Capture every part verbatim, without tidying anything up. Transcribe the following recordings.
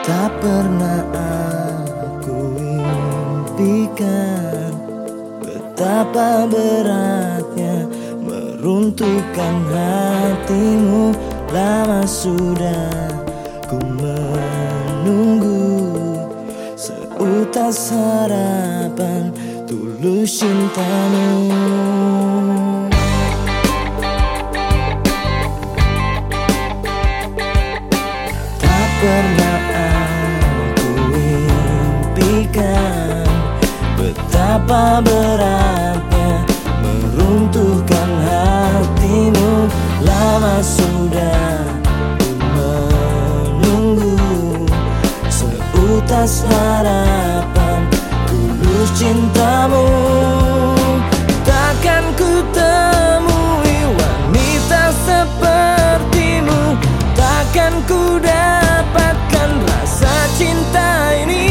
Tak pernah aku impikan betapa beratnya meruntuhkan hatimu. Lama sudah ku menunggu seutas harapan tulus cintamu. Tak pernah aku impikan betapa beratnya meruntuhkan hatimu. Lama sudah ku menunggu seutas harapan tulus cintamu. Takkan ku temui wanita sepertimu, takkan ku dapatkan rasa cinta ini.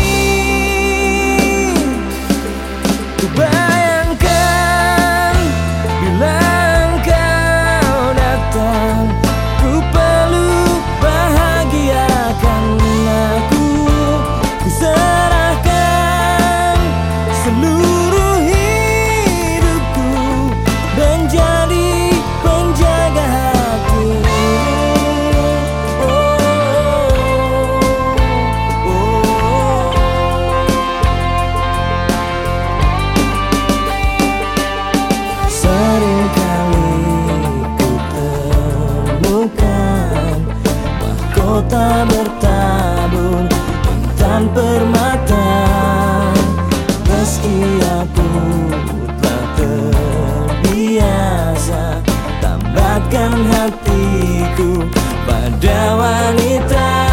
Ku bayangkan bila engkau datang, ku peluk bahagiakan aku, ku serahkan seluruh hidupku menjadi penjaga hatimu. Oh, oh, oh. Seringkali ku temukan mahkota bertabur intan permata. Meski aku tak terbiasa, tambahkan hatiku pada wanita.